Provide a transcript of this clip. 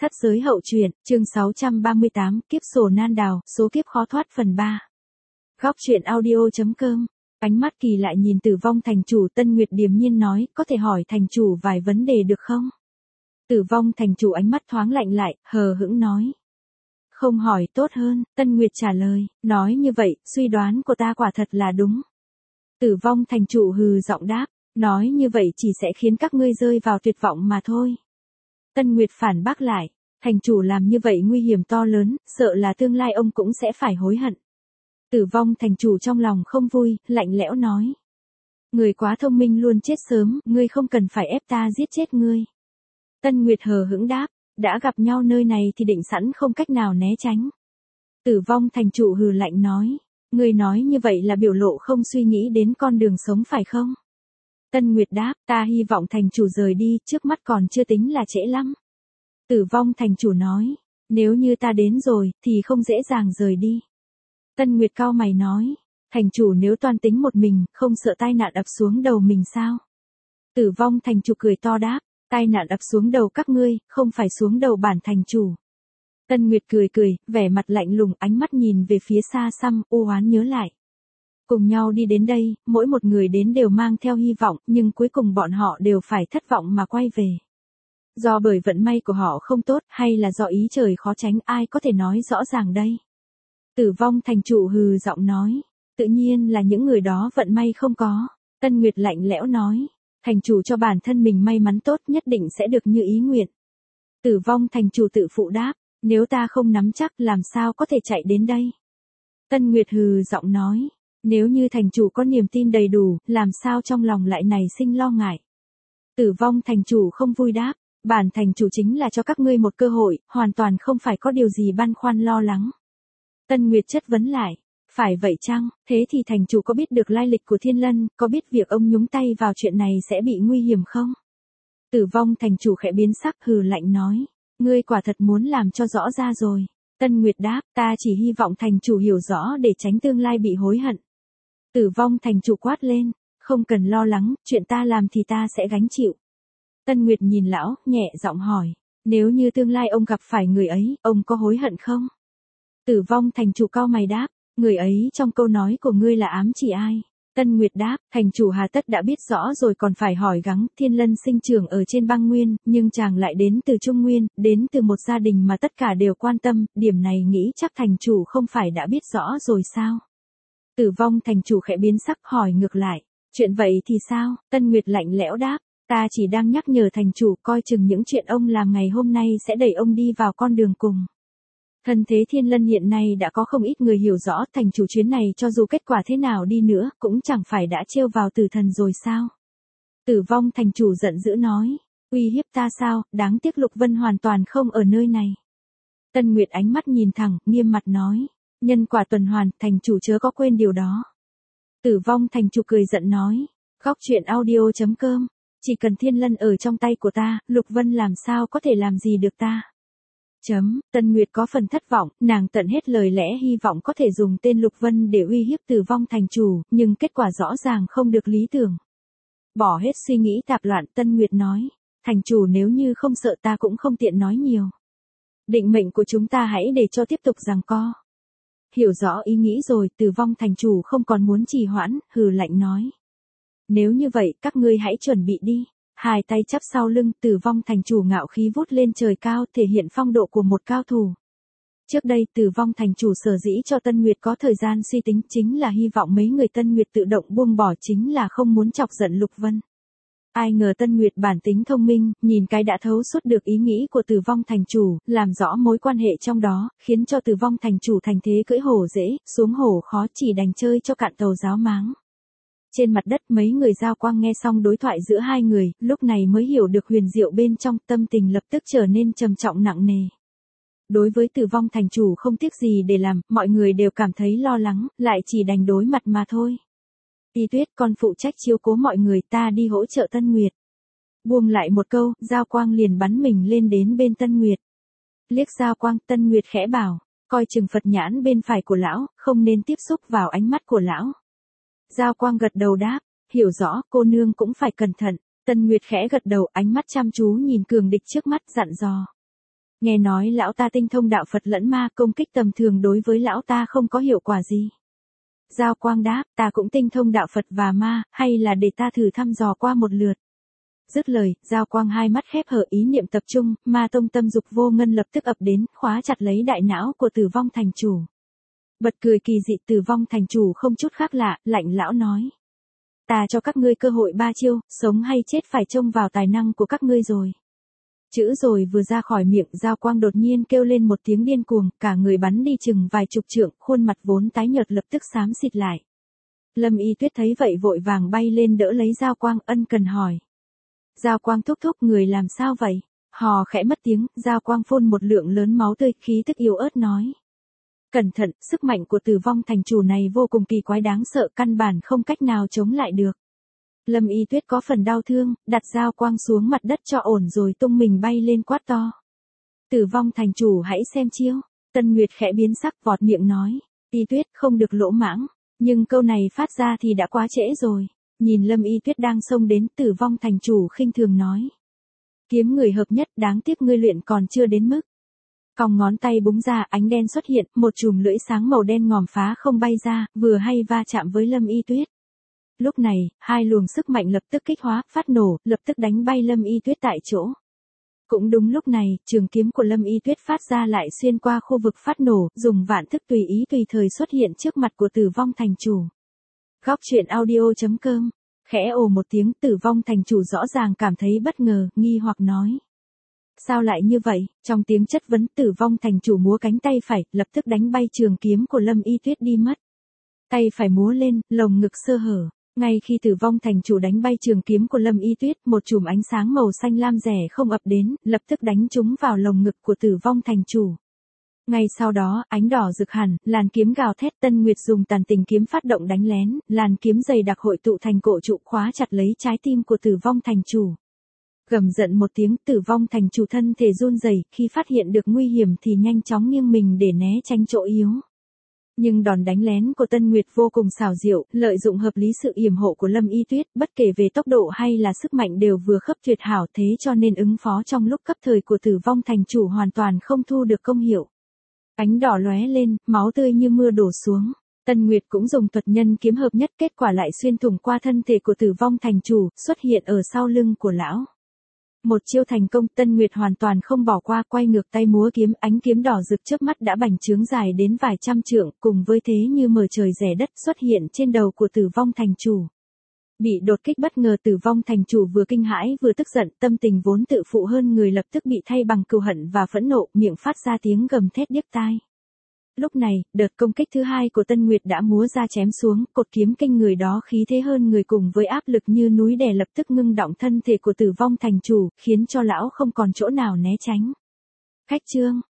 Thất giới hậu truyện, chương 638, kiếp sổ nan đào, số kiếp khó thoát phần 3. Góc truyện audio.com. Ánh mắt kỳ lại nhìn Tử Vong thành chủ. Tân Nguyệt điềm nhiên nói, có thể hỏi thành chủ vài vấn đề được không? Tử Vong thành chủ ánh mắt thoáng lạnh lại, hờ hững nói. Không hỏi tốt hơn, Tân Nguyệt trả lời, nói như vậy, suy đoán của ta quả thật là đúng. Tử Vong thành chủ hừ giọng đáp, nói như vậy chỉ sẽ khiến các ngươi rơi vào tuyệt vọng mà thôi. Tân Nguyệt phản bác lại, thành chủ làm như vậy nguy hiểm to lớn, sợ là tương lai ông cũng sẽ phải hối hận. Tử Vong thành chủ trong lòng không vui, lạnh lẽo nói. Người quá thông minh luôn chết sớm, ngươi không cần phải ép ta giết chết ngươi. Tân Nguyệt hờ hững đáp, đã gặp nhau nơi này thì định sẵn không cách nào né tránh. Tử Vong thành chủ hừ lạnh nói, ngươi nói như vậy là biểu lộ không suy nghĩ đến con đường sống phải không? Tân Nguyệt đáp, ta hy vọng thành chủ rời đi, trước mắt còn chưa tính là trễ lắm. Tử Vong thành chủ nói, nếu như ta đến rồi, thì không dễ dàng rời đi. Tân Nguyệt cau mày nói, thành chủ nếu toan tính một mình, không sợ tai nạn ập xuống đầu mình sao? Tử Vong thành chủ cười to đáp, tai nạn ập xuống đầu các ngươi, không phải xuống đầu bản thành chủ. Tân Nguyệt cười cười, vẻ mặt lạnh lùng, ánh mắt nhìn về phía xa xăm, u oán nhớ lại. Cùng nhau đi đến đây, mỗi một người đến đều mang theo hy vọng, nhưng cuối cùng bọn họ đều phải thất vọng mà quay về. Do bởi vận may của họ không tốt, hay là do ý trời khó tránh, ai có thể nói rõ ràng đây? Tử Vong thành chủ hừ giọng nói, tự nhiên là những người đó vận may không có. Tân Nguyệt lạnh lẽo nói, thành chủ cho bản thân mình may mắn tốt nhất định sẽ được như ý nguyện. Tử Vong thành chủ tự phụ đáp, nếu ta không nắm chắc làm sao có thể chạy đến đây? Tân Nguyệt hừ giọng nói, nếu như thành chủ có niềm tin đầy đủ, làm sao trong lòng lại nảy sinh lo ngại? Tử Vong thành chủ không vui đáp, bản thành chủ chính là cho các ngươi một cơ hội, hoàn toàn không phải có điều gì băn khoăn lo lắng. Tân Nguyệt chất vấn lại, phải vậy chăng, thế thì thành chủ có biết được lai lịch của Thiên Lân, có biết việc ông nhúng tay vào chuyện này sẽ bị nguy hiểm không? Tử Vong thành chủ khẽ biến sắc hừ lạnh nói, ngươi quả thật muốn làm cho rõ ra rồi. Tân Nguyệt đáp, ta chỉ hy vọng thành chủ hiểu rõ để tránh tương lai bị hối hận. Tử Vong thành chủ quát lên, không cần lo lắng, chuyện ta làm thì ta sẽ gánh chịu. Tân Nguyệt nhìn lão, nhẹ giọng hỏi, nếu như tương lai ông gặp phải người ấy, ông có hối hận không? Tử Vong thành chủ cau mày đáp, người ấy trong câu nói của ngươi là ám chỉ ai? Tân Nguyệt đáp, thành chủ hà tất đã biết rõ rồi còn phải hỏi gắng. Thiên Lân sinh trưởng ở trên băng nguyên, nhưng chàng lại đến từ Trung Nguyên, đến từ một gia đình mà tất cả đều quan tâm, điểm này nghĩ chắc thành chủ không phải đã biết rõ rồi sao? Tử Vong thành chủ khẽ biến sắc hỏi ngược lại, chuyện vậy thì sao? Tân Nguyệt lạnh lẽo đáp, ta chỉ đang nhắc nhở thành chủ coi chừng những chuyện ông làm ngày hôm nay sẽ đẩy ông đi vào con đường cùng. Thân thế Thiên Lân hiện nay đã có không ít người hiểu rõ, thành chủ chuyến này cho dù kết quả thế nào đi nữa, cũng chẳng phải đã trêu vào tử thần rồi sao? Tử Vong thành chủ giận dữ nói, uy hiếp ta sao, đáng tiếc Lục Vân hoàn toàn không ở nơi này. Tân Nguyệt ánh mắt nhìn thẳng, nghiêm mặt nói, nhân quả tuần hoàn, thành chủ chớ có quên điều đó. Tử Vong thành chủ cười giận nói, góc truyện audio.com, chỉ cần Thiên Lân ở trong tay của ta, Lục Vân làm sao có thể làm gì được ta? Tân Nguyệt có phần thất vọng, nàng tận hết lời lẽ hy vọng có thể dùng tên Lục Vân để uy hiếp Tử Vong thành chủ, nhưng kết quả rõ ràng không được lý tưởng. Bỏ hết suy nghĩ tạp loạn, Tân Nguyệt nói, thành chủ nếu như không sợ ta cũng không tiện nói nhiều. Định mệnh của chúng ta hãy để cho tiếp tục giằng co. Hiểu rõ ý nghĩ rồi, Tử Vong thành chủ không còn muốn trì hoãn, hừ lạnh nói. Nếu như vậy, các ngươi hãy chuẩn bị đi. Hai tay chắp sau lưng, Tử Vong thành chủ ngạo khí vút lên trời cao, thể hiện phong độ của một cao thủ. Trước đây, Tử Vong thành chủ sở dĩ cho Tân Nguyệt có thời gian suy tính, chính là hy vọng mấy người Tân Nguyệt tự động buông bỏ, chính là không muốn chọc giận Lục Vân. Ai ngờ Tân Nguyệt bản tính thông minh, nhìn cái đã thấu suốt được ý nghĩ của Tử Vong thành chủ, làm rõ mối quan hệ trong đó, khiến cho Tử Vong thành chủ thành thế cưỡi hổ dễ, xuống hổ khó, chỉ đành chơi cho cạn tàu giáo máng. Trên mặt đất mấy người Giao Quang nghe xong đối thoại giữa hai người, lúc này mới hiểu được huyền diệu bên trong, tâm tình lập tức trở nên trầm trọng nặng nề. Đối với Tử Vong thành chủ không tiếc gì để làm, mọi người đều cảm thấy lo lắng, lại chỉ đành đối mặt mà thôi. Y Tuyết, con phụ trách chiếu cố mọi người, ta đi hỗ trợ Tân Nguyệt. Buông lại một câu, Giao Quang liền bắn mình lên đến bên Tân Nguyệt. Liếc Giao Quang, Tân Nguyệt khẽ bảo, coi chừng Phật nhãn bên phải của lão, không nên tiếp xúc vào ánh mắt của lão. Giao Quang gật đầu đáp, hiểu rõ, cô nương cũng phải cẩn thận. Tân Nguyệt khẽ gật đầu, ánh mắt chăm chú nhìn cường địch trước mắt, dặn dò. Nghe nói lão ta tinh thông đạo Phật lẫn ma, công kích tầm thường đối với lão ta không có hiệu quả gì. Giao Quang đáp, ta cũng tinh thông đạo Phật và ma, hay là để ta thử thăm dò qua một lượt. Dứt lời, Giao Quang hai mắt khép hờ ý niệm tập trung, ma tông tâm dục vô ngân lập tức ập đến, khóa chặt lấy đại não của Tử Vong thành chủ. Bật cười kỳ dị, Tử Vong thành chủ không chút khác lạ, lạnh lão nói. Ta cho các ngươi cơ hội 3 chiêu, sống hay chết phải trông vào tài năng của các ngươi rồi. Chữ rồi vừa ra khỏi miệng, Giao Quang đột nhiên kêu lên một tiếng điên cuồng, cả người bắn đi chừng vài chục trượng, khuôn mặt vốn tái nhợt lập tức xám xịt lại. Lâm Y Tuyết thấy vậy vội vàng bay lên đỡ lấy Giao Quang, ân cần hỏi. Giao Quang thúc thúc, người làm sao vậy? Hò khẽ mất tiếng, Giao Quang phun một lượng lớn máu tươi, khí tức yếu ớt nói. Cẩn thận, sức mạnh của Tử Vong thành chủ này vô cùng kỳ quái đáng sợ, căn bản không cách nào chống lại được. Lâm Y Tuyết có phần đau thương, đặt Giao Quang xuống mặt đất cho ổn rồi tung mình bay lên quát to. Tử Vong thành chủ hãy xem chiêu. Tân Nguyệt khẽ biến sắc vọt miệng nói. Y Tuyết không được lỗ mãng, nhưng câu này phát ra thì đã quá trễ rồi. Nhìn Lâm Y Tuyết đang xông đến, Tử Vong thành chủ khinh thường nói. Kiếm người hợp nhất, đáng tiếc ngươi luyện còn chưa đến mức. Còng ngón tay búng ra, ánh đen xuất hiện, một chùm lưỡi sáng màu đen ngòm phá không bay ra, vừa hay va chạm với Lâm Y Tuyết. Lúc này, hai luồng sức mạnh lập tức kích hóa, phát nổ, lập tức đánh bay Lâm Y Tuyết tại chỗ. Cũng đúng lúc này, trường kiếm của Lâm Y Tuyết phát ra lại xuyên qua khu vực phát nổ, dùng vạn thức tùy ý tùy thời xuất hiện trước mặt của Tử Vong thành chủ. Góc truyện audio.com. Khẽ ồ một tiếng, Tử Vong thành chủ rõ ràng cảm thấy bất ngờ, nghi hoặc nói. Sao lại như vậy? Trong tiếng chất vấn, Tử Vong thành chủ múa cánh tay phải, lập tức đánh bay trường kiếm của Lâm Y Tuyết đi mất. Tay phải múa lên, lồng ngực sơ hở. Ngay khi Tử Vong thành chủ đánh bay trường kiếm của Lâm Y Tuyết, một chùm ánh sáng màu xanh lam rẻ không ập đến, lập tức đánh trúng vào lồng ngực của Tử Vong thành chủ. Ngay sau đó, ánh đỏ rực hẳn, làn kiếm gào thét, Tân Nguyệt dùng tàn tình kiếm phát động đánh lén, làn kiếm dày đặc hội tụ thành cổ trụ khóa chặt lấy trái tim của Tử Vong thành chủ. Gầm giận một tiếng, Tử Vong thành chủ thân thể run rẩy, khi phát hiện được nguy hiểm thì nhanh chóng nghiêng mình để né tránh chỗ yếu. Nhưng đòn đánh lén của Tân Nguyệt vô cùng xảo diệu, lợi dụng hợp lý sự yểm hộ của Lâm Y Tuyết, bất kể về tốc độ hay là sức mạnh đều vừa khớp tuyệt hảo, thế cho nên ứng phó trong lúc cấp thời của Tử Vong thành chủ hoàn toàn không thu được công hiệu. Ánh đỏ lóe lên, máu tươi như mưa đổ xuống. Tân Nguyệt cũng dùng thuật nhân kiếm hợp nhất, kết quả lại xuyên thủng qua thân thể của Tử Vong thành chủ, xuất hiện ở sau lưng của lão. Một chiêu thành công, Tân Nguyệt hoàn toàn không bỏ qua, quay ngược tay múa kiếm, ánh kiếm đỏ rực chớp mắt đã bành trướng dài đến vài trăm trượng, cùng với thế như mở trời rẻ đất xuất hiện trên đầu của Tử Vong thành chủ. Bị đột kích bất ngờ, Tử Vong thành chủ vừa kinh hãi vừa tức giận, tâm tình vốn tự phụ hơn người lập tức bị thay bằng cừu hận và phẫn nộ, miệng phát ra tiếng gầm thét điếc tai. Lúc này, đợt công kích thứ hai của Tân Nguyệt đã múa ra chém xuống, cột kiếm kinh người đó khí thế hơn người cùng với áp lực như núi đè lập tức ngưng động thân thể của Tử Vong thành chủ, khiến cho lão không còn chỗ nào né tránh. Khách chương.